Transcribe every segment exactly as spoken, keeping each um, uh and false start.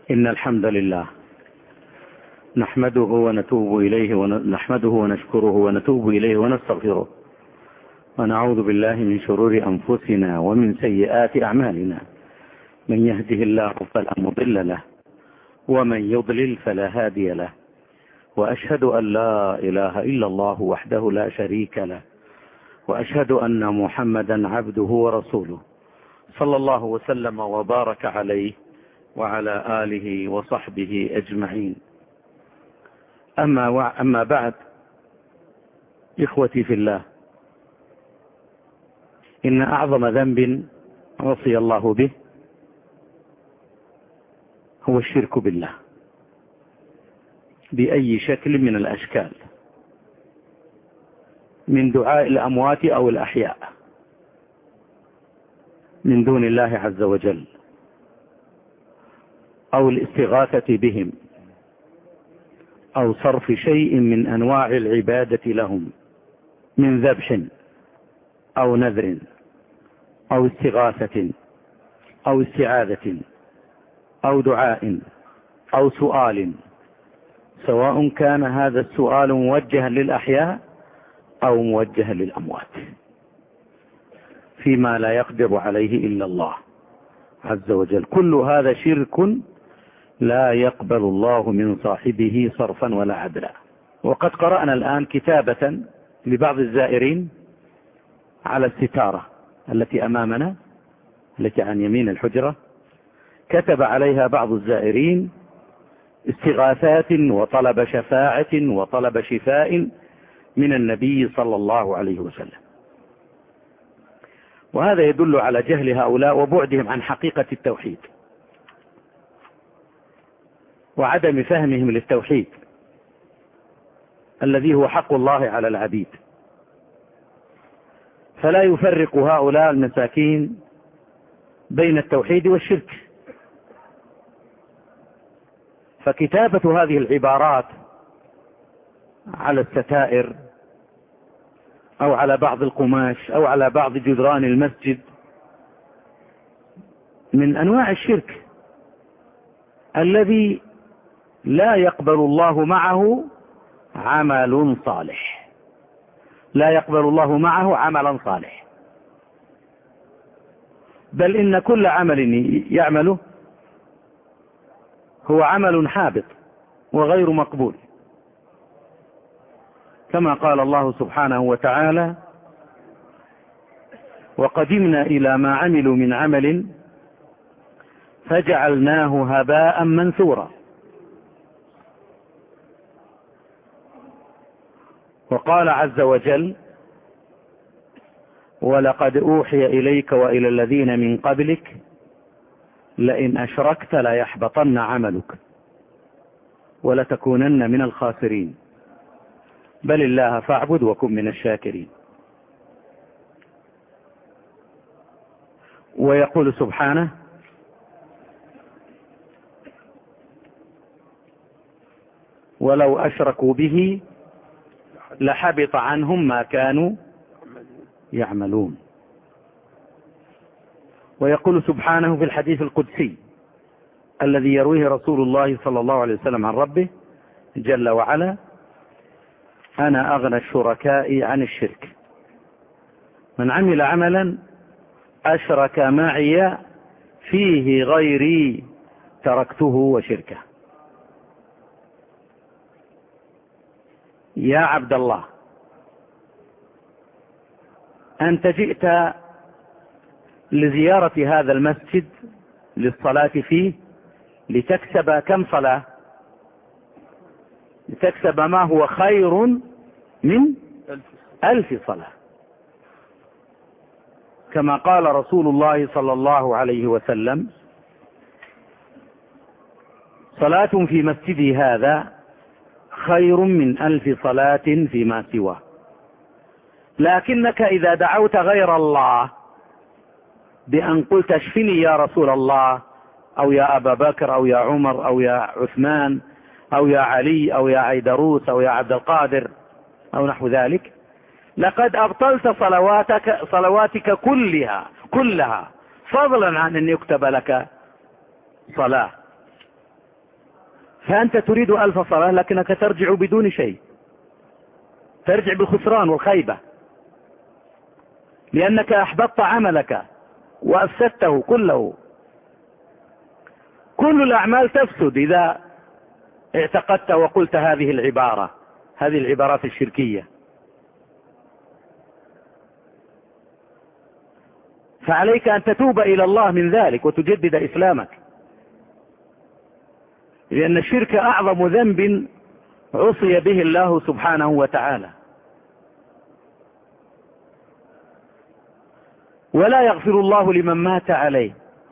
إن الحمد لله نحمده ونتوب إليه ونحمده ونشكره ونتوب إليه ونستغفره، ونعوذ بالله من شرور أنفسنا ومن سيئات أعمالنا، من يهده الله فلا مضل له ومن يضلل فلا هادي له، وأشهد أن لا إله إلا الله وحده لا شريك له، وأشهد أن محمدا عبده ورسوله صلى الله وسلم وبارك عليه وعلى آله وصحبه أجمعين. أما, أما بعد، إخوتي في الله، إن أعظم ذنب عصي الله به هو الشرك بالله بأي شكل من الأشكال، من دعاء الأموات أو الأحياء من دون الله عز وجل، أو الاستغاثة بهم، أو صرف شيء من أنواع العبادة لهم من ذبح أو نذر أو استغاثة أو استعاذة أو دعاء أو سؤال، سواء كان هذا السؤال موجها للأحياء أو موجها للأموات فيما لا يقدر عليه إلا الله عز وجل. كل هذا شرك لا يقبل الله من صاحبه صرفا ولا عدلا. وقد قرأنا الآن كتابة لبعض الزائرين على الستارة التي أمامنا، التي عن يمين الحجرة، كتب عليها بعض الزائرين استغاثات وطلب شفاعة وطلب شفاء من النبي صلى الله عليه وسلم. وهذا يدل على جهل هؤلاء وبعدهم عن حقيقة التوحيد وعدم فهمهم للتوحيد الذي هو حق الله على العبيد. فلا يفرق هؤلاء المساكين بين التوحيد والشرك. فكتابة هذه العبارات على الستائر أو على بعض القماش أو على بعض جدران المسجد من أنواع الشرك الذي لا يقبل الله معه عمل صالح، لا يقبل الله معه عملا صالح، بل إن كل عمل يعمله هو عمل حابط وغير مقبول، كما قال الله سبحانه وتعالى: وقدمنا إلى ما عملوا من عمل فجعلناه هباء منثورا. وقال عز وجل: ولقد أوحي إليك وإلى الذين من قبلك لئن أشركت ليحبطن عملك ولتكونن من الخاسرين بل الله فاعبد وكن من الشاكرين. ويقول سبحانه: ولو أشركوا به لحبط عنهم ما كانوا يعملون. ويقول سبحانه في الحديث القدسي الذي يرويه رسول الله صلى الله عليه وسلم عن ربه جل وعلا: أنا أغنى الشركاء عن الشرك، من عمل عملا أشرك معي فيه غيري تركته وشركه. يا عبد الله، أنت جئت لزيارة هذا المسجد للصلاة فيه لتكسب كم صلاة؟ لتكسب ما هو خير من ألف صلاة، كما قال رسول الله صلى الله عليه وسلم: صلاة في مسجدي هذا خير من ألف صلاة فيما سواه. لكنك إذا دعوت غير الله بأن قلت: اشفني يا رسول الله، أو يا أبا بكر، أو يا عمر، أو يا عثمان، أو يا علي، أو يا عيدروس، أو يا عبد القادر، أو نحو ذلك، لقد أبطلت صلواتك صلواتك كلها كلها فضلا عن أن يكتب لك صلاة. فأنت تريد ألف صلاة لكنك ترجع بدون شيء، ترجع بالخسران والخيبة، لأنك أحبطت عملك وأفسدته كله. كل الأعمال تفسد إذا اعتقدت وقلت هذه العبارة، هذه العبارات الشركية. فعليك أن تتوب إلى الله من ذلك وتجدد إسلامك، لأن الشرك أعظم ذنب عصي به الله سبحانه وتعالى، ولا يغفر الله لمن مات عليه.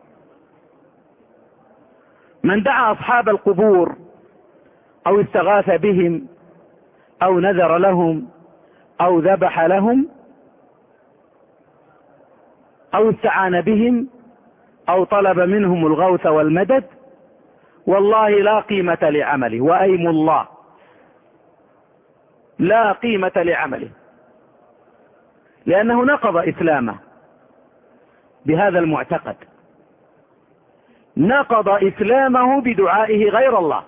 من دعا أصحاب القبور أو استغاث بهم أو نذر لهم أو ذبح لهم أو استعان بهم أو طلب منهم الغوث والمدد، والله لا قيمة لعمله، وأيم الله لا قيمة لعمله، لأنه نقض إسلامه بهذا المعتقد، نقض إسلامه بدعائه غير الله،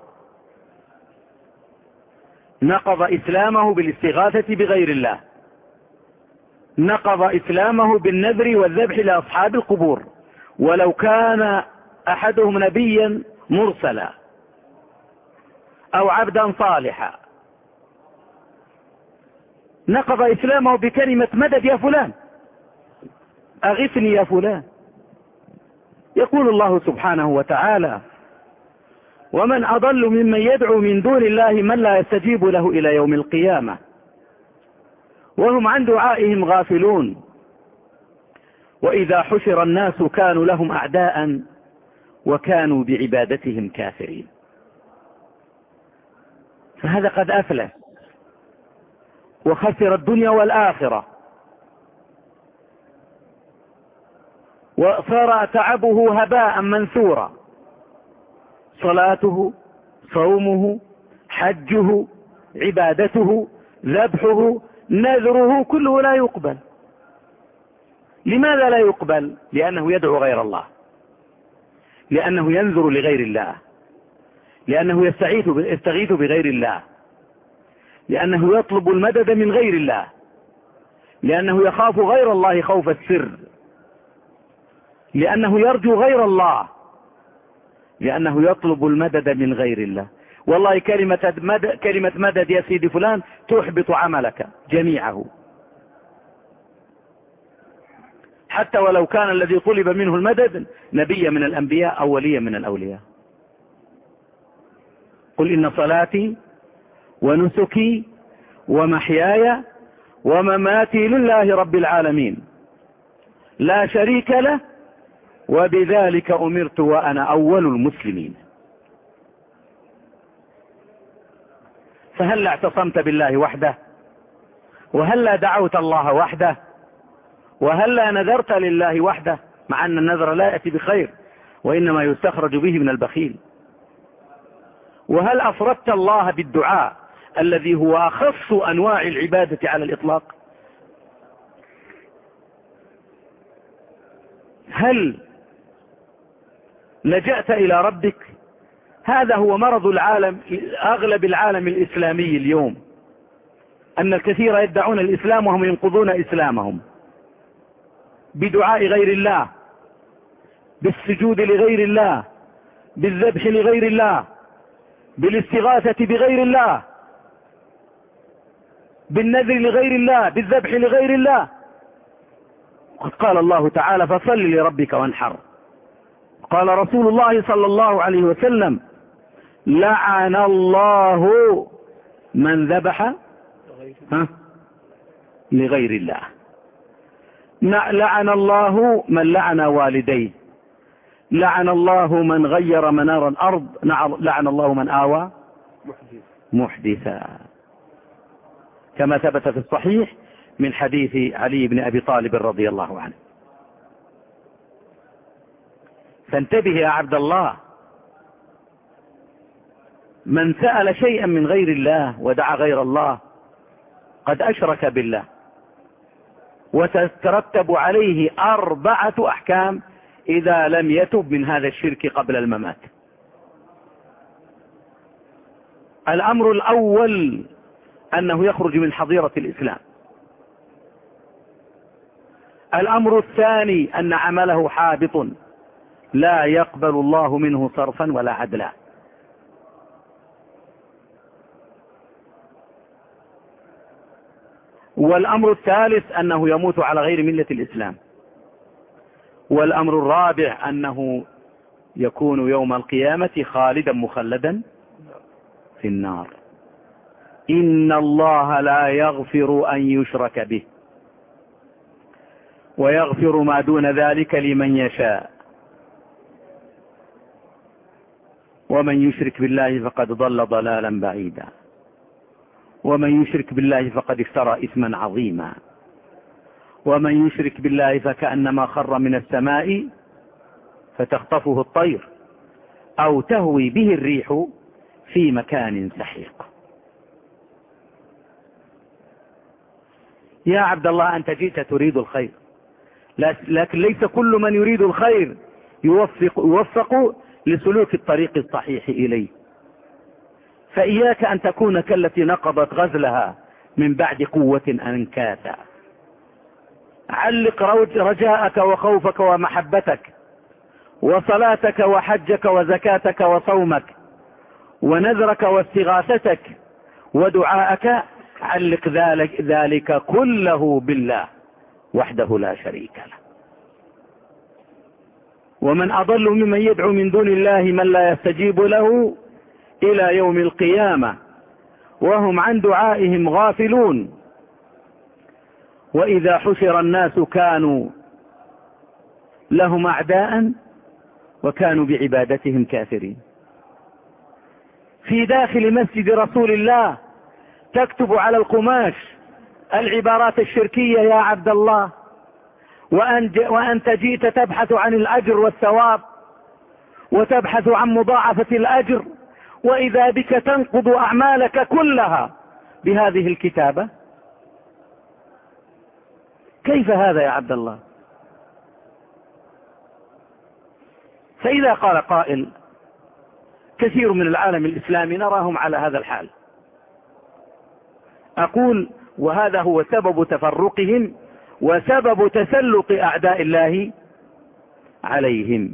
نقض إسلامه بالاستغاثة بغير الله، نقض إسلامه بالنذر والذبح لأصحاب القبور ولو كان أحدهم نبيا مرسلا أو عبدا صالحا. نقض إسلامه بكلمة مدد يا فلان، أغثني يا فلان. يقول الله سبحانه وتعالى: ومن أضل ممن يدعو من دون الله من لا يستجيب له إلى يوم القيامة وهم عن دعائهم غافلون وإذا حشر الناس كانوا لهم أعداء وكانوا بعبادتهم كافرين. فهذا قد أفلس وخسر الدنيا والآخرة، وصار تعبه هباء منثورا، صلاته، صومه، حجه، عبادته، ذبحه، نذره، كله لا يقبل. لماذا لا يقبل؟ لأنه يدعو غير الله، لأنه ينذر لغير الله، لأنه يستغيث بغير الله، لأنه يطلب المدد من غير الله، لأنه يخاف غير الله خوف السر، لأنه يرجو غير الله، لأنه يطلب المدد من غير الله. والله كلمة مدد, كلمة مدد يا سيدي فلان تحبط عملك جميعه، حتى ولو كان الذي طلب منه المدد نبي من الأنبياء أو ولي من الأولياء. قل إن صلاتي ونسكي ومحياي ومماتي لله رب العالمين لا شريك له وبذلك أمرت وأنا أول المسلمين. فهل اعتصمت بالله وحده؟ وهل دعوت الله وحده؟ وهل نذرت لله وحده؟ مع أن النذر لا يأتي بخير وإنما يستخرج به من البخيل. وهل أفردت الله بالدعاء الذي هو أخص أنواع العبادة على الإطلاق؟ هل لجأت إلى ربك؟ هذا هو مرض العالم، أغلب العالم الإسلامي اليوم، أن الكثير يدعون الإسلام وهم ينقضون إسلامهم بدعاء غير الله، بالسجود لغير الله، بالذبح لغير الله، بالاستغاثة بغير الله، بالنذر لغير الله، بالذبح لغير الله. قد قال الله تعالى: فصل لربك وانحر. قال رسول الله صلى الله عليه وسلم: لعن الله من ذبح لغير الله، لعن الله من لعن والديه، لعن الله من غير منار الأرض، لعن الله من آوى محدثا، كما ثبت في الصحيح من حديث علي بن أبي طالب رضي الله عنه. فانتبه يا عبد الله، من سأل شيئا من غير الله ودعا غير الله قد أشرك بالله، وتترتب عليه أربعة أحكام إذا لم يتب من هذا الشرك قبل الممات. الأمر الأول أنه يخرج من حظيرة الإسلام. الأمر الثاني أن عمله حابط لا يقبل الله منه صرفا ولا عدلا. والأمر الثالث أنه يموت على غير ملة الإسلام. والأمر الرابع أنه يكون يوم القيامة خالدا مخلدا في النار. إن الله لا يغفر أن يشرك به ويغفر ما دون ذلك لمن يشاء، ومن يشرك بالله فقد ضل ضلالا بعيدا، ومن يشرك بالله فقد افترى إثما عظيما، ومن يشرك بالله فكأنما خر من السماء فتخطفه الطير أو تهوي به الريح في مكان سحيق. يا عبد الله أنت جئت تريد الخير، لكن ليس كل من يريد الخير يوفق, يوفق لسلوك الطريق الصحيح إليه. فإياك أن تكون كالتي نقضت غزلها من بعد قوة أنكاثا. علق رجاءك وخوفك ومحبتك وصلاتك وحجك وزكاتك وصومك ونذرك واستغاثتك ودعاءك، علق ذلك, ذلك كله بالله وحده لا شريك له. ومن أضل ممن يدعو من دون الله من لا يستجيب له إلى يوم القيامة وهم عن دعائهم غافلون. وإذا حشر الناس كانوا لهم أعداء وكانوا بعبادتهم كافرين. في داخل مسجد رسول الله تكتب على القماش العبارات الشركية يا عبد الله، وأنت جئت تبحث عن الأجر والثواب وتبحث عن مضاعفة الأجر، وإذا بك تنقض أعمالك كلها بهذه الكتابة. كيف هذا يا عبد الله؟ فإذا قال قائل كثير من العالم الإسلامي نراهم على هذا الحال، أقول وهذا هو سبب تفرقهم وسبب تسلط أعداء الله عليهم.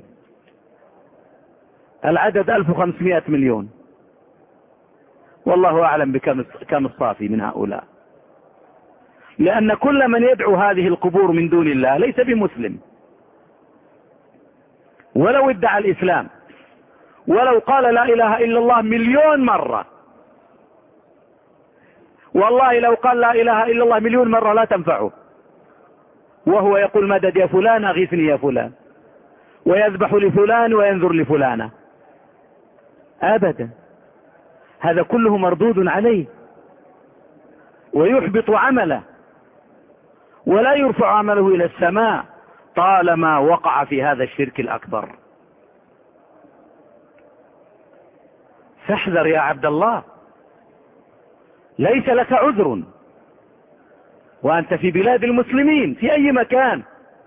العدد ألف وخمسمائة مليون، والله أعلم بكم الصافي من هؤلاء، لأن كل من يدعو هذه القبور من دون الله ليس بمسلم، ولو ادعى الإسلام ولو قال لا إله إلا الله مليون مرة، والله لو قال لا إله إلا الله مليون مرة لا تنفعه، وهو يقول مدد يا فلان أغيثني يا فلان، ويذبح لفلان وينذر لفلانة، أبدا. هذا كله مردود عليه ويحبط عمله ولا يرفع عمله إلى السماء طالما وقع في هذا الشرك الأكبر. فاحذر يا عبد الله، ليس لك عذر وأنت في بلاد المسلمين في أي مكان.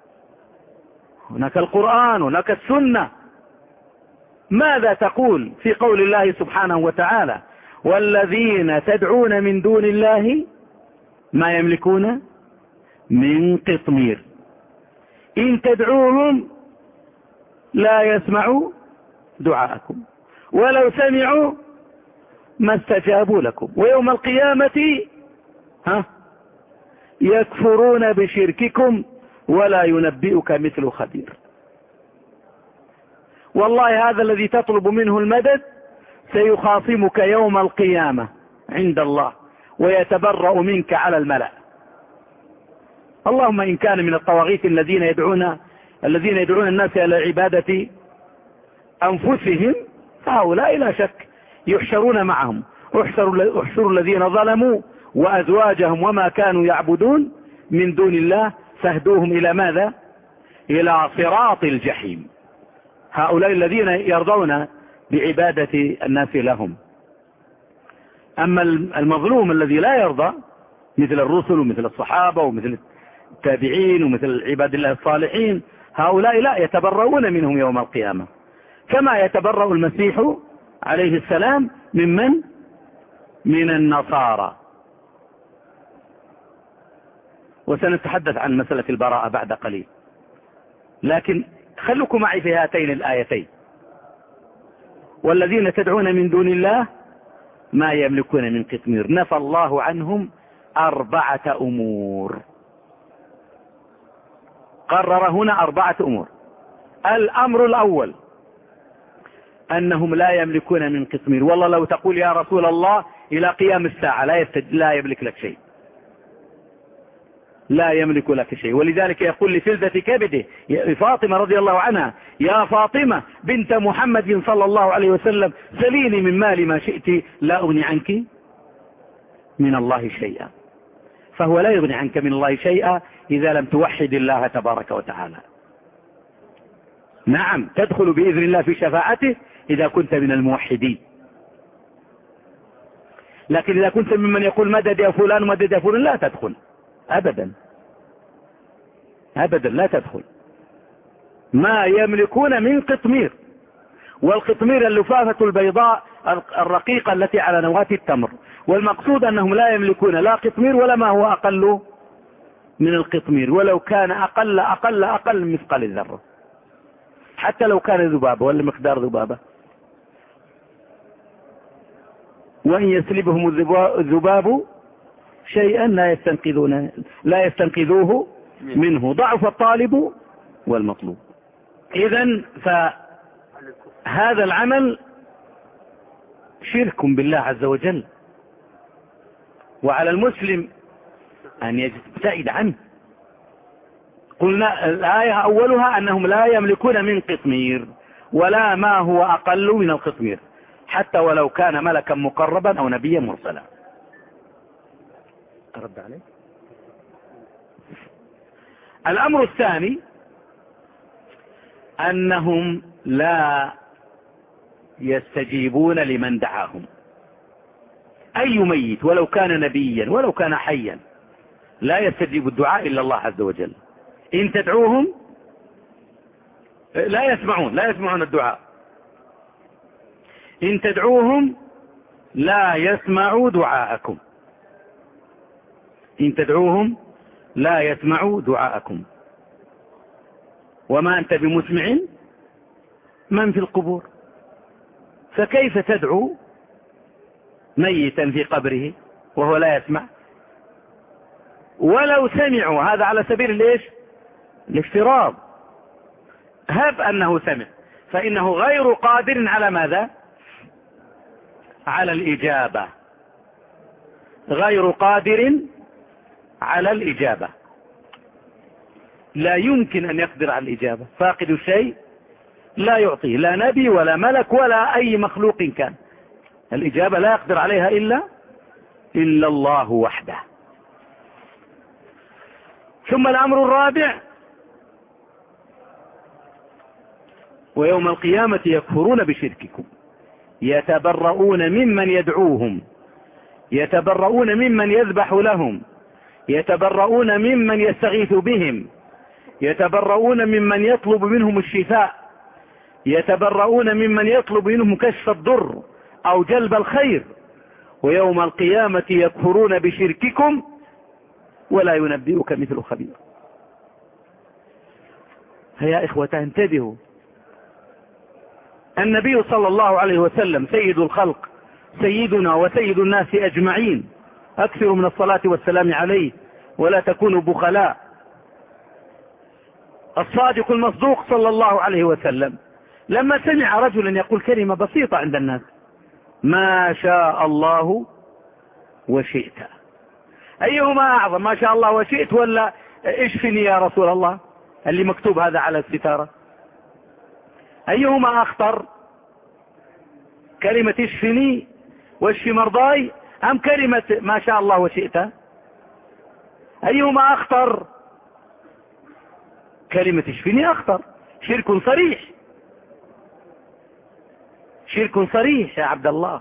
هناك القرآن، هناك السنة. ماذا تقول في قول الله سبحانه وتعالى والذين تدعون من دون الله ما يملكون من قطمير إن تدعوهم لا يسمعوا دعاءكم ولو سمعوا ما استجابوا لكم ويوم القيامة ها يكفرون بشرككم ولا ينبئك مثل خبير. والله هذا الذي تطلب منه المدد سيخاصمك يوم القيامة عند الله ويتبرأ منك على الملأ. اللهم إن كان من الطواغيت الذين يدعون الذين يدعون الناس إلى عبادة أنفسهم فهؤلاء لا شك يحشرون معهم. احشروا الذين ظلموا وأزواجهم وما كانوا يعبدون من دون الله فاهدوهم إلى ماذا؟ إلى صراط الجحيم. هؤلاء الذين يرضون بعبادة الناس لهم. أما المظلوم الذي لا يرضى مثل الرسل ومثل الصحابة ومثل التابعين ومثل عباد الله الصالحين هؤلاء لا يتبرؤون منهم يوم القيامة كما يتبرأ المسيح عليه السلام ممن من النصارى. وسنتحدث عن مسألة البراءة بعد قليل، لكن خلوكم معي في هاتين الآيتين. والذين تدعون من دون الله ما يملكون من قطمير. نفى الله عنهم أربعة أمور، قرر هنا أربعة أمور. الأمر الأول أنهم لا يملكون من قطمير. والله لو تقول يا رسول الله إلى قيام الساعة لا, لا يملك لك شيء، لا يملك لك شيء. ولذلك يقول لفلذة كبده فاطمة رضي الله عنها: يا فاطمة بنت محمد صلى الله عليه وسلم سليني من مالي ما شئت لا أغني عنك من الله شيئا. فهو لا يغني عنك من الله شيئا إذا لم توحد الله تبارك وتعالى. نعم تدخل بإذن الله في شفاعته إذا كنت من الموحدين، لكن إذا كنت ممن يقول مدد يا فلان مدد يا فلان لا تدخل أبدا أبدا، لا تدخل. ما يملكون من قطمير. والقطمير اللفافة البيضاء الرقيقة التي على نواة التمر. والمقصود أنهم لا يملكون لا قطمير ولا ما هو أقل من القطمير، ولو كان أقل أقل أقل من مثقال الذرة، حتى لو كان ذبابة ولا مقدار ذبابة. وإن يسلبهم الذباب شيئا لا يستنقذون لا يستنقذوه منه، ضعف الطالب والمطلوب. إذن فهذا العمل شرك بالله عز وجل، وعلى المسلم أن يبتعد عنه. قلنا الآية أولها أنهم لا يملكون من قطمير ولا ما هو أقل من القطمير، حتى ولو كان ملكا مقربا أو نبيا مرسلا. أرد عليه. الأمر الثاني أنهم لا يستجيبون لمن دعاهم. أي ميت ولو كان نبيا ولو كان حيا لا يستجيب الدعاء إلا الله عز وجل. إن تدعوهم لا يسمعون لا يسمعون الدعاء. إن تدعوهم لا يسمعوا دعاءكم. إن تدعوهم لا يسمعوا دعاءكم. وما أنت بمسمع من في القبور. فكيف تدعو ميتا في قبره وهو لا يسمع؟ ولو سمعوا، هذا على سبيل الايش؟ الافتراض. هب أنه سمع فإنه غير قادر على ماذا؟ على الإجابة. غير قادر على الإجابة، لا يمكن أن يقدر على الإجابة. فاقد الشيء لا يعطيه، لا نبي ولا ملك ولا أي مخلوق كان. الإجابة لا يقدر عليها إلا إلا الله وحده. ثم الأمر الرابع: ويوم القيامة يكفرون بشرككم يتبرؤون ممن يدعوهم، يتبرؤون ممن يذبح لهم، يتبرؤون ممن يستغيث بهم، يتبرؤون ممن يطلب منهم الشفاء، يتبرؤون ممن يطلب منهم كشف الضر أو جلب الخير. ويوم القيامة يكفرون بشرككم ولا ينبئك مثل خبير. يا إخوة انتبهوا. النبي صلى الله عليه وسلم سيد الخلق، سيدنا وسيد الناس أجمعين، أكثر من الصلاة والسلام عليه ولا تكونوا بخلاء. الصادق المصدوق صلى الله عليه وسلم لما سمع رجلا يقول كلمة بسيطة عند الناس: ما شاء الله وشئت. أيهما أعظم، ما شاء الله وشئت ولا اشفني يا رسول الله اللي مكتوب هذا على الستارة؟ أيهما أخطر، كلمة اشفني واشفي مرضاي أم كلمة ما شاء الله وشئت؟ أيهما أخطر؟ كلمة اشفني أخطر. شرك صريح، شرك صريح يا عبد الله،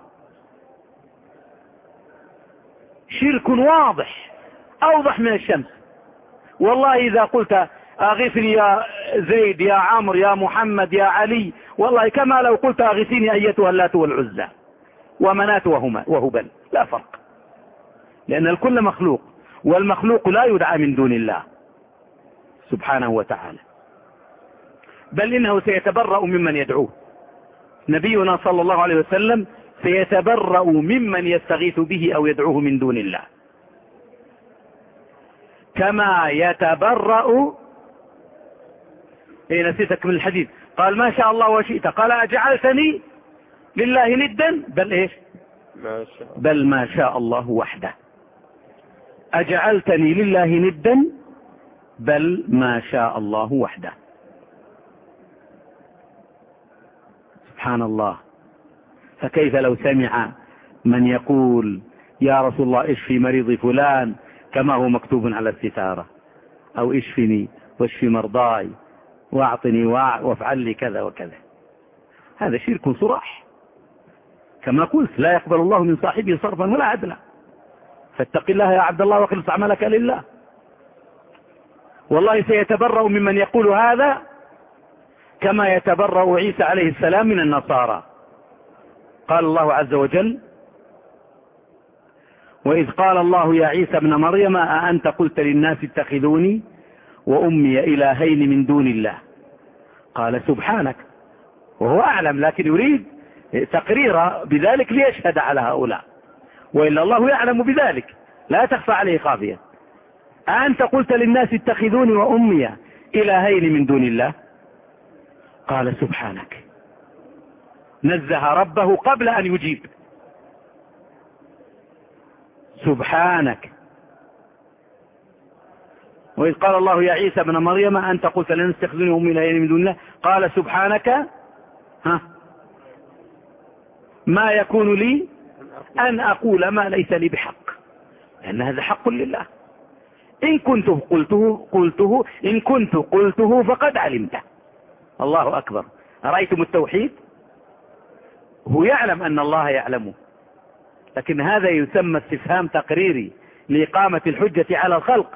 شرك واضح أوضح من الشمس. والله إذا قلت أغثني يا زيد يا عمرو يا محمد يا علي، والله كما لو قلت أغثني أيتها اللات والعزى، ومنات وهبل، لا فرق، لأن الكل مخلوق، والمخلوق لا يدعى من دون الله سبحانه وتعالى، بل إنه سيتبرأ ممن يدعوه. نبينا صلى الله عليه وسلم سيتبرأ ممن يستغيث به أو يدعوه من دون الله، كما يتبرأ إيه نسيتك من الحديث، قال ما شاء الله وشئت، قال أجعلتني لله ندا، بل إيش ما شاء بل ما شاء الله وحده. أجعلتني لله ندا بل ما شاء الله وحده. سبحان الله. فكيف لو سمع من يقول يا رسول الله اشفي مريضي فلان كما هو مكتوب على الستارة، أو اشفني واشفي مرضاي واعطني وافعل لي كذا وكذا، هذا شرك صراح. كما قلت لا يقبل الله من صاحبه صرفا ولا عدلا، فاتق الله يا عبد الله واخلص عملك لله. والله سيتبرأ ممن يقول هذا كما يتبرأ عيسى عليه السلام من النصارى. قال الله عز وجل وإذ قال الله يا عيسى ابن مريم أأنت قلت للناس اتخذوني وأمي إلهين من دون الله، قال سبحانك، وهو أعلم، لكن يريد تقرير بذلك ليشهد على هؤلاء، وإلا الله يعلم بذلك لا تخفى عليه خافية. أأنت قلت للناس اتخذوني وأمي إلهين من دون الله، قال سبحانك، نزه ربه قبل أن يجيب، سبحانك. وإذ قال الله يا عيسى ابن مريم أنت قلت لن تتخذوني وأمي إلهين من دون الله، قال سبحانك ها ما يكون لي أن أقول ما ليس لي بحق، لأن هذا حق لله. إن كنت قلته قلته إن كنت قلته فقد علمته. الله أكبر. أرأيتم التوحيد؟ هو يعلم أن الله يعلمه، لكن هذا يسمى استفهام تقريري لإقامة الحجة على الخلق.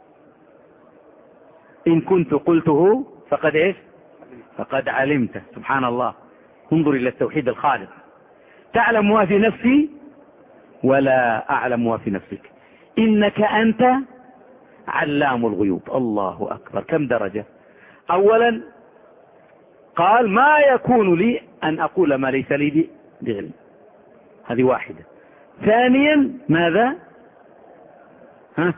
إن كنت قلته فقد إيش فقد علمته. سبحان الله. انظر إلى التوحيد الخالق. تعلم ما في نفسي ولا أعلم ما في نفسك، إنك أنت علام الغيوب. الله أكبر. كم درجة؟ أولا قال ما يكون لي أن أقول ما ليس لي بعلم، هذه واحدة. ثانيا ماذا؟ ها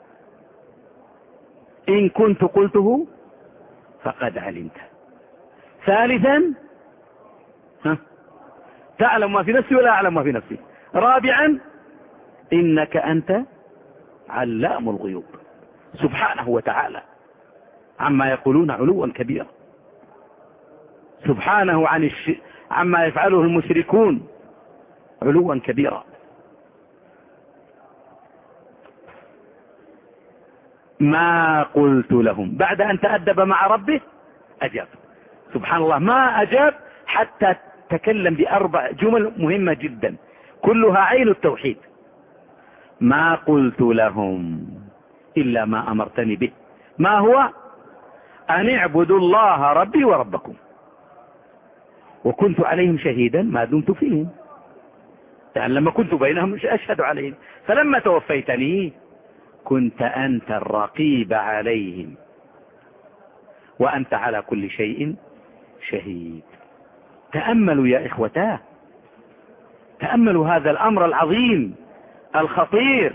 إن كنت قلته فقد علمته. ثالثا ها تعلم ما في نفسي ولا أعلم ما في نفسي. رابعا إنك أنت علام الغيوب سبحانه وتعالى عما يقولون علوا كبيرا، سبحانه عن الش... عما يفعله المشركون علوا كبيرا. ما قلت لهم، بعد أن تأدب مع ربه أجاب. سبحان الله. ما أجاب حتى تكلم بأربع جمل مهمة جدا كلها عين التوحيد. ما قلت لهم إلا ما أمرتني به. ما هو؟ أن اعبدوا الله ربي وربكم، وكنت عليهم شهيدا ما دمت فيهم، يعني لما كنت بينهم أشهد عليهم، فلما توفيتني كنت أنت الرقيب عليهم وأنت على كل شيء شهيد. تأملوا يا إخوتاه، تأملوا هذا الأمر العظيم الخطير.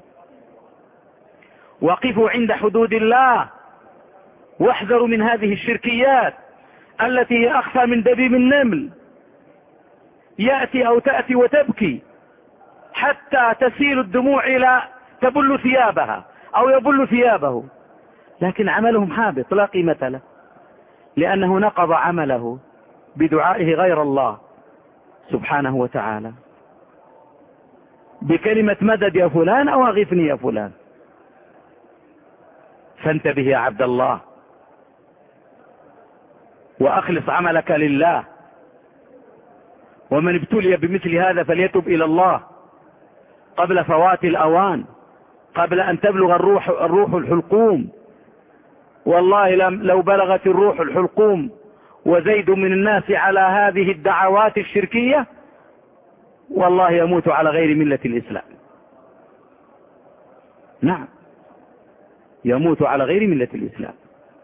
وقفوا عند حدود الله واحذروا من هذه الشركيات التي هي أخفى من دبيب النمل، يأتي أو تأتي وتبكي حتى تسيل الدموع إلى تبل ثيابها أو يبل ثيابه، لكن عملهم حابط لا قيمة له، لأنه نقض عمله بدعائه غير الله سبحانه وتعالى بكلمة مدد يا فلان أو أغثني يا فلان. فانتبه يا عبد الله وأخلص عملك لله. ومن ابتلي بمثل هذا فليتب إلى الله قبل فوات الأوان، قبل أن تبلغ الروح, الروح الحلقوم. والله لو بلغت الروح الحلقوم وزيد من الناس على هذه الدعوات الشركية والله يموت على غير ملة الإسلام. نعم، يموت على غير ملة الإسلام.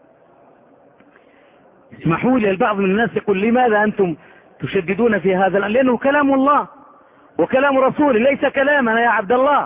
اسمحوا لي، البعض من الناس يقول لماذا أنتم تشددون في هذا؟ لأنه كلام الله وكلام رسوله، ليس كلامنا يا عبد الله.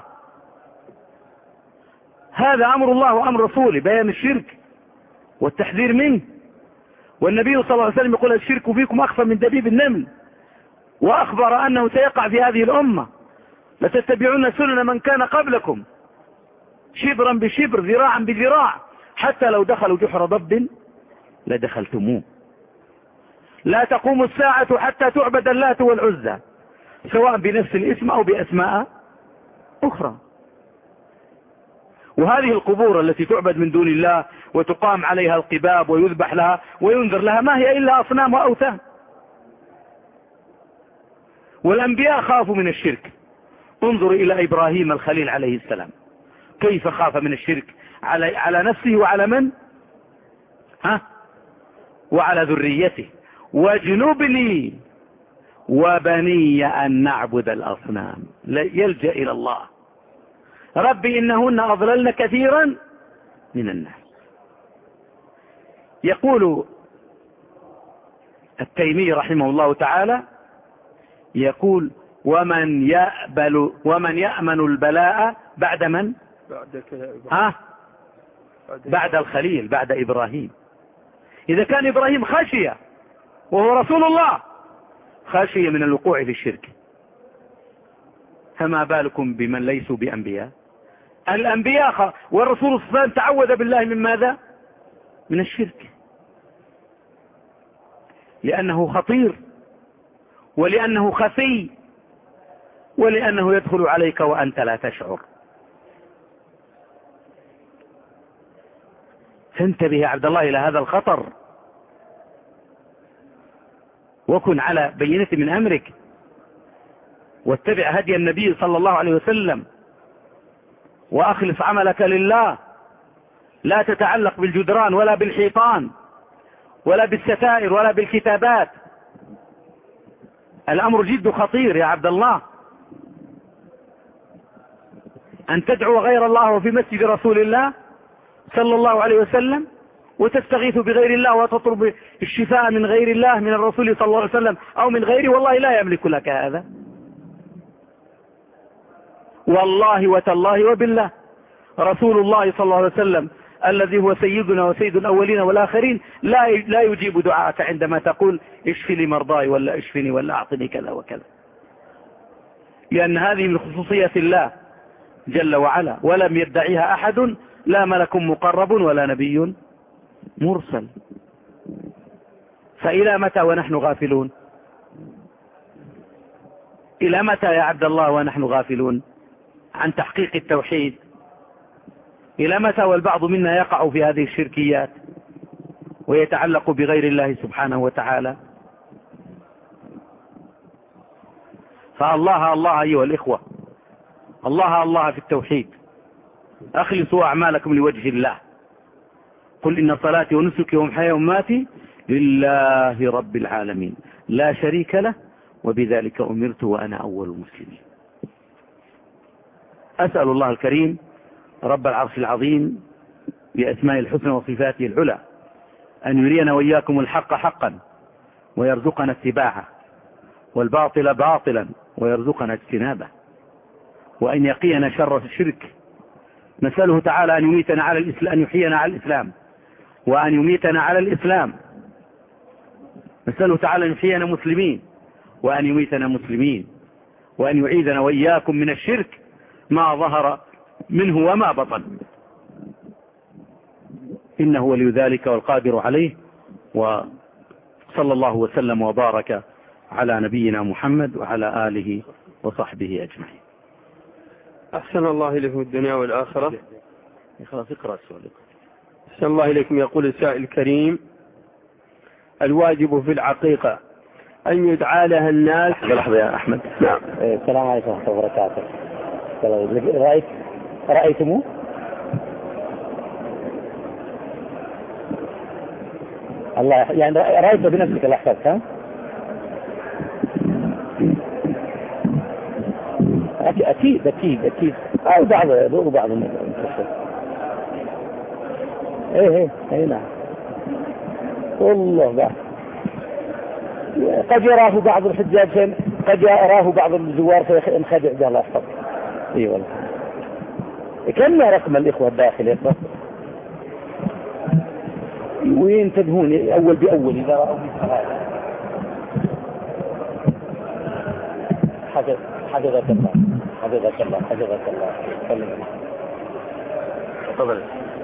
هذا أمر الله وأمر رسوله، بيان الشرك والتحذير منه. والنبي صلى الله عليه وسلم يقول الشرك فيكم أخفى من دبيب النمل، وأخبر أنه سيقع في هذه الأمة. لتتبعون سنن من كان قبلكم شبرا بشبر ذراعا بذراع، حتى لو دخلوا جحر ضب لدخلتموه. لا تقوم الساعة حتى تعبد اللات والعزى، سواء بنفس الاسم أو بأسماء أخرى. وهذه القبور التي تعبد من دون الله وتقام عليها القباب ويذبح لها وينذر لها، ما هي إلا أصنام وأوثان. والأنبياء خافوا من الشرك. انظر إلى إبراهيم الخليل عليه السلام، كيف خاف من الشرك على على نفسه وعلى من؟ ها؟ وعلى ذريته. واجنبني وبني أن نعبد الأصنام. يلجأ إلى الله، ربي إنهن أضللن كثيرا من الناس. يقول التيمي رحمه الله تعالى، يقول ومن يأبل ومن يأمن البلاء بعد من؟ ها؟ بعد الخليل، بعد إبراهيم. إذا كان إبراهيم خشي وهو رسول الله خشي من الوقوع في الشرك، فما بالكم بمن ليسوا بأنبياء؟ الأنبياء والرسول صلى الله عليه وسلم تعوذ بالله من ماذا؟ من الشرك، لأنه خطير، ولأنه خفي، ولأنه يدخل عليك وأنت لا تشعر. فانتبه يا عبد الله إلى هذا الخطر، وكن على بينة من أمرك، واتبع هدي النبي صلى الله عليه وسلم، وأخلص عملك لله. لا تتعلق بالجدران ولا بالحيطان ولا بالستائر ولا بالكتابات. الأمر جد خطير يا عبد الله. أن تدعو غير الله وفي مسجد رسول الله صلى الله عليه وسلم، وتستغيث بغير الله وتطلب الشفاء من غير الله، من الرسول صلى الله عليه وسلم أو من غيره، والله لا يملك لك هذا. والله وتالله وبالله رسول الله صلى الله عليه وسلم الذي هو سيدنا وسيد الأولين والآخرين لا لا يجيب دعاءك عندما تقول اشفي لي مرضاي ولا اشفني ولا أعطني كذا وكذا، لأن هذه من خصوصية الله جل وعلا، ولم يدعيها أحد، لا ملك مقرب ولا نبي مرسل. فإلى متى ونحن غافلون؟ إلى متى يا عبد الله ونحن غافلون عن تحقيق التوحيد؟ إلى متى والبعض منا يقع في هذه الشركيات ويتعلق بغير الله سبحانه وتعالى؟ فالله الله أيها الإخوة، الله الله في التوحيد. أخلصوا أعمالكم لوجه الله. قل إن صلاتي ونسكي ومحياي ومماتي لله رب العالمين لا شريك له وبذلك أمرت وأنا أول المسلمين. أسأل الله الكريم رب العرش العظيم بأسماء الحسنى وصفاته العلى أن يرينا وإياكم الحق حقا ويرزقنا اتباعه، والباطل باطلا ويرزقنا اجتنابه، وأن يقينا شر الشرك. نسأله تعالى أن يميتنا على الإسلام، أن يحيينا على الإسلام، وأن يميتنا على الإسلام. نسأله تعالى أن يحيينا مسلمين وأن يميتنا مسلمين، وأن يعيذنا وإياكم من الشرك ما ظهر منه وما بطن، إنه ولي ذلك والقادر عليه. وصلى الله وسلم وبارك على نبينا محمد وعلى آله وصحبه أجمعين. أحسن الله إليكم الدنيا والآخرة. خلاص اقرأ السؤال. أحسن الله إليكم. يقول السائل الكريم: الواجب في العقيقة أن يدعى لها الناس. لحظة يا أحمد. نعم. السلام عليكم ورحمة الله وبركاته. رأيت رأيتموه؟ الله يعني رأيته بنفسك الأحفاد ها؟ أكيد أكيد أكيد أو بعض وبعض المتصل. إيه إيه إيه نعم والله بعض قد يراه بعض الحجاج فين قد يراه بعض الزوار فينخدع به الله يحفظ. إيه والله كم رقم الإخوة الداخل يا إخوة وينتبهون أول بأول إذا رأوا مثل هذا. حفظك الله حفظك الله حفظك الله سلم. تفضل.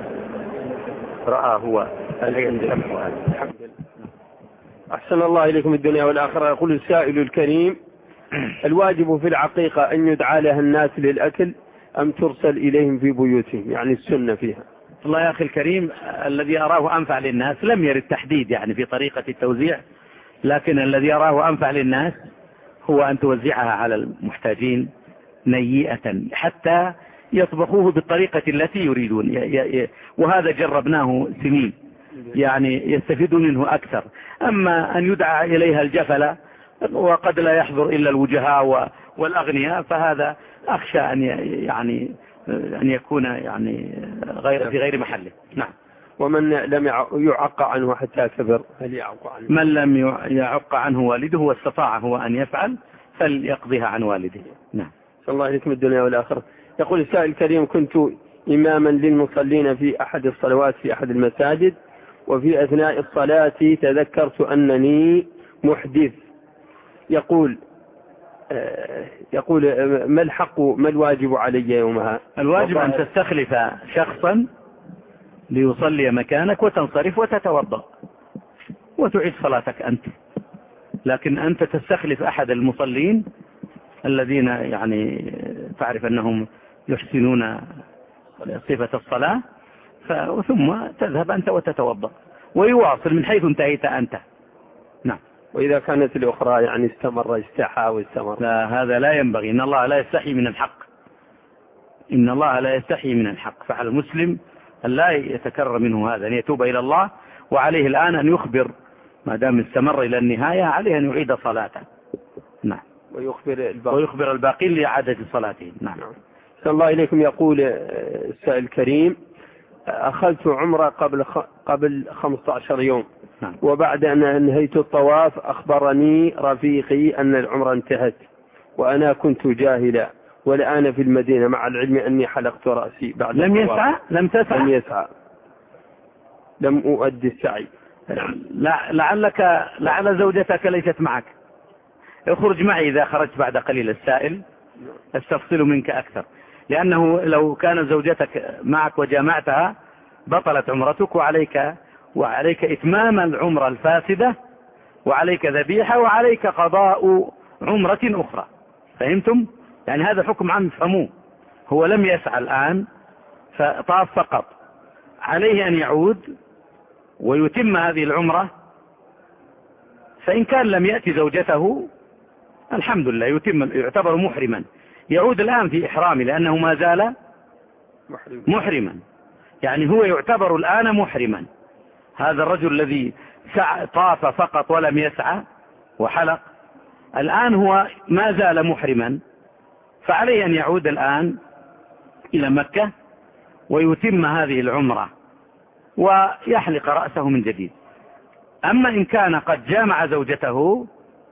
رأى هو الحمد لله. أحسن الله إليكم الدنيا والآخرة. يقول السائل الكريم: الواجب في العقيقة أن يدعى لها الناس للأكل أم ترسل إليهم في بيوتهم؟ يعني السنة فيها. الله يا أخي الكريم، الذي أراه أنفع للناس لم يرد تحديد يعني في طريقة التوزيع، لكن الذي أراه أنفع للناس هو أن توزعها على المحتاجين نيئة حتى يطبخوه بالطريقة التي يريدون، وهذا جربناه سنين يعني يستفيدون منه أكثر. أما أن يدعى إليها الجفلة وقد لا يحضر إلا الوجهاء والأغنياء فهذا أخشى أن يعني أن يكون يعني غير في غير محله. نعم. ومن لم يعق عنه حتى كبر هل يعق عنه؟ من لم يعق عنه والده واستطاع هو أن يفعل فليقضيها عن والده. نعم. صلى الله عليكم الدنيا والآخرة. يقول السائل الكريم: كنت إماما للمصلين في أحد الصلوات في أحد المساجد، وفي أثناء الصلاة تذكرت أنني محدث. يقول يقول ما الحق ما الواجب علي يومها؟ الواجب أن تستخلف شخصا ليصلي مكانك وتنصرف وتتوضأ وتعيد صلاتك أنت، لكن أنت تستخلف أحد المصلين الذين يعني تعرف أنهم يحسنون صفة الصلاة، ثم تذهب أنت وتتوضأ ويواصل من حيث انتهيت أنت. نعم. وإذا كانت الأخرى يعني استمر استحى واستمر؟ لا، هذا لا ينبغي. إن الله لا يستحي من الحق، إن الله لا يستحي من الحق، فعلى المسلم أن لا يتكرر منه هذا، أن يتوب إلى الله، وعليه الآن أن يخبر ما دام استمر إلى النهاية عليه أن يعيد صلاته. نعم. ويخبر الباقي ويخبر الباقين لإعادة صلاتهم. نعم. صلى الله إليكم. يقول السائل الكريم: أخذت عمرة قبل قبل خمسة عشر يوم. نعم. وبعد أن انهيت الطواف أخبرني رفيقي أن العمرة انتهت وأنا كنت جاهلا، والآن في المدينة مع العلم أني حلقت رأسي بعد لم يسعى لم تسعى لم يسعى لم أؤدي السعي. لعلك لعل زوجتك ليست معك. اخرج معي إذا خرجت بعد قليل السائل استفصل منك أكثر، لأنه لو كانت زوجتك معك وجامعتها بطلت عمرتك، وعليك وعليك إتمام العمرة الفاسدة، وعليك ذبيحة، وعليك قضاء عمرة أخرى. فهمتم؟ يعني هذا حكم عام فهموه. هو لم يسعى الآن فطاف فقط، عليه أن يعود ويتم هذه العمرة. فإن كان لم يأتي زوجته الحمد لله يتم، يعتبر محرما، يعود الآن في إحرامه لأنه ما زال محرما، يعني هو يعتبر الآن محرما. هذا الرجل الذي طاف فقط ولم يسعى وحلق الآن هو ما زال محرما، فعليه أن يعود الآن إلى مكة ويتم هذه العمرة ويحلق رأسه من جديد. أما إن كان قد جامع زوجته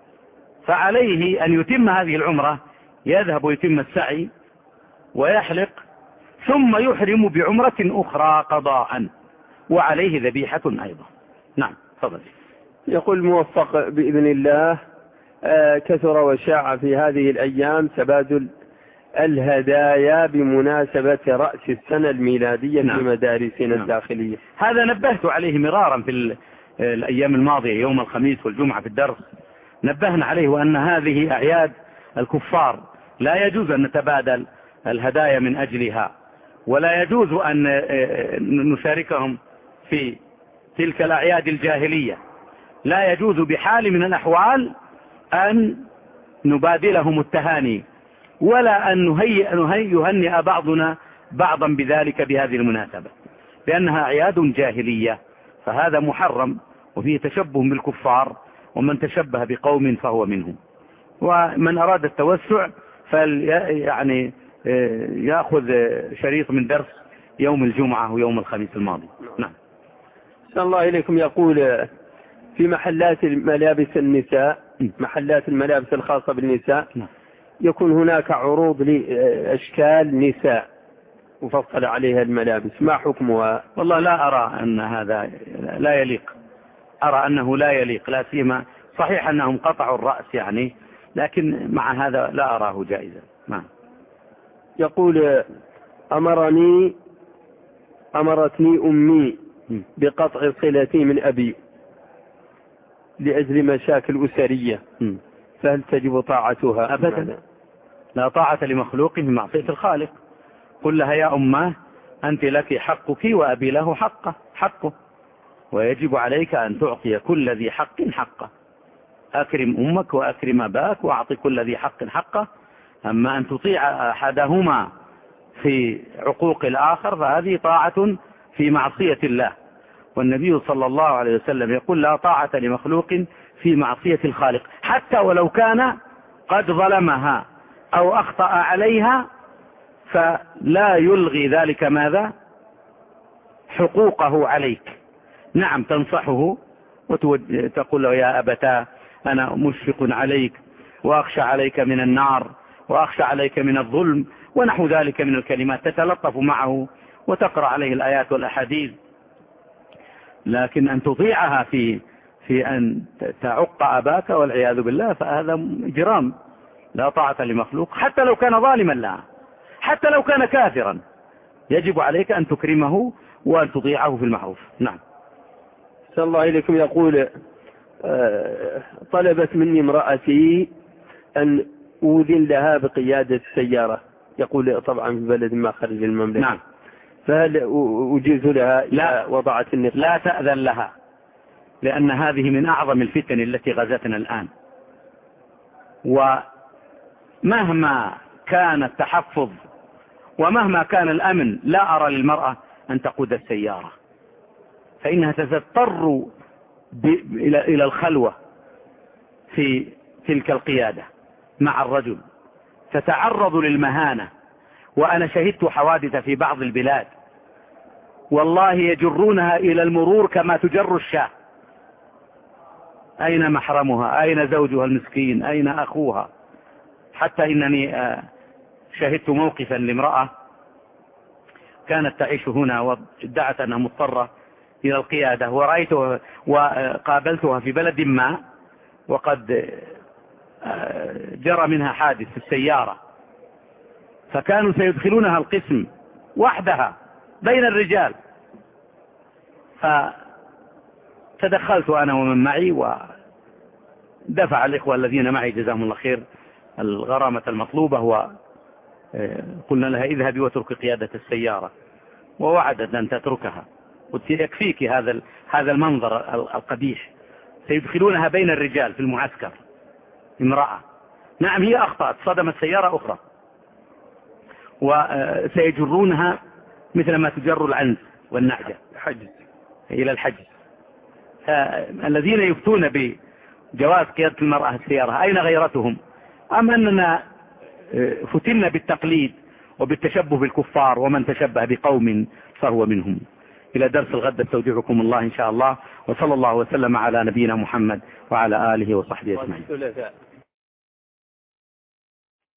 فعليه أن يتم هذه العمرة، يذهب ويتم السعي ويحلق ثم يحرم بعمرة أخرى قضاء، وعليه ذبيحة أيضا. نعم تفضل. يقول موفق بإذن الله: آه كثر وشاع في هذه الأيام تبادل الهدايا بمناسبة رأس السنة الميلادية. نعم. في مدارسنا. نعم. الداخلية. هذا نبهت عليه مرارا في الأيام الماضية يوم الخميس والجمعة في الدرس، نبهنا عليه وأن هذه أعياد الكفار لا يجوز أن نتبادل الهدايا من أجلها، ولا يجوز أن نشاركهم في تلك الأعياد الجاهلية. لا يجوز بحال من الأحوال أن نبادلهم التهاني، ولا أن نهيئ يهنئ بعضنا بعضا بذلك بهذه المناسبة، لأنها أعياد جاهلية، فهذا محرم وفيه تشبه بالكفار، ومن تشبه بقوم فهو منهم. ومن أراد التوسع فل يعني يأخذ شريط من درس يوم الجمعة ويوم الخميس الماضي. نعم. صلى الله إليكم. يقول في محلات ملابس النساء، محلات الملابس الخاصة بالنساء، نعم. يكون هناك عروض لأشكال نساء مفصل عليها الملابس، ما حكمها؟ والله لا أرى أن هذا لا يليق، أرى أنه لا يليق، لا سيما صحيح أنهم قطعوا الرأس يعني، لكن مع هذا لا أراه جائزا. نعم. يقول أمرني أمرتني أمي بقطع صلتي من أبي لأجل مشاكل أسرية، فهل تجب طاعتها؟ أبدا، لا طاعة لمخلوق في معصية الخالق. قل لها يا أمه أنت لك حقك وأبي له حقه حقه ويجب عليك أن تعطي كل ذي حق حقه. أكرم أمك وأكرم أباك وأعطي كل ذي حق حقه. أما أن تطيع أحدهما في عقوق الآخر فهذه طاعة في معصية الله، والنبي صلى الله عليه وسلم يقول لا طاعة لمخلوق في معصية الخالق، حتى ولو كان قد ظلمها أو أخطأ عليها، فلا يلغي ذلك ماذا؟ حقوقه عليك. نعم، تنصحه وتقول له يا أبتاه أنا مشفق عليك وأخشى عليك من النار وأخشى عليك من الظلم ونحو ذلك من الكلمات، تتلطف معه وتقرأ عليه الآيات والأحاديث. لكن أن تطيعها في في أن تعق أباك والعياذ بالله فهذا إجرام. لا طاعة لمخلوق حتى لو كان ظالما لها، حتى لو كان كافرا، يجب عليك أن تكرمه وأن تطيعه في المعروف. نعم. صلى الله إليكم. يقول طلبت مني امرأتي أن أوذن لها بقيادة السيارة، يقول طبعا في بلد ما خارج المملكة. نعم. فهل أجيز لها؟ لا، وضعت النقاب. لا تأذن لها، لأن هذه من أعظم الفتن التي غزتنا الآن، ومهما كان التحفظ ومهما كان الأمن لا أرى للمرأة أن تقود السيارة، فإنها تضطر إلى الخلوة في تلك القيادة مع الرجل، تتعرض للمهانة. وأنا شهدت حوادث في بعض البلاد والله يجرونها إلى المرور كما تجر الشاة. أين محرمها؟ أين زوجها المسكين؟ أين أخوها؟ حتى إنني شهدت موقفا لامرأة كانت تعيش هنا وادعت أنها مضطرة إلى القيادة، ورأيتها وقابلتها في بلد ما وقد جرى منها حادث في السيارة، فكانوا سيدخلونها القسم وحدها بين الرجال، فتدخلت أنا ومن معي ودفع الإخوة الذين معي جزاهم الله خير الغرامة المطلوبة، وقلنا لها اذهبي وتركي قيادة السيارة، ووعدت أن تتركها. قلت يكفيك هذا هذا المنظر القبيح، سيدخلونها بين الرجال في المعسكر امرأة. نعم هي أخطأت، صدمت سيارة أخرى، وسيجرونها مثل ما تجر العنز والنعجة حجز إلى الحجز. الذين يفتون بجواز قيادة المرأة السيارة أين غيرتهم؟ أم أننا فتنا بالتقليد وبالتشبه بالكفار، ومن تشبه بقوم فهو منهم. إلى درس الغد استودعكم الله إن شاء الله، وصلى الله وسلم على نبينا محمد وعلى آله وصحبه أجمعين.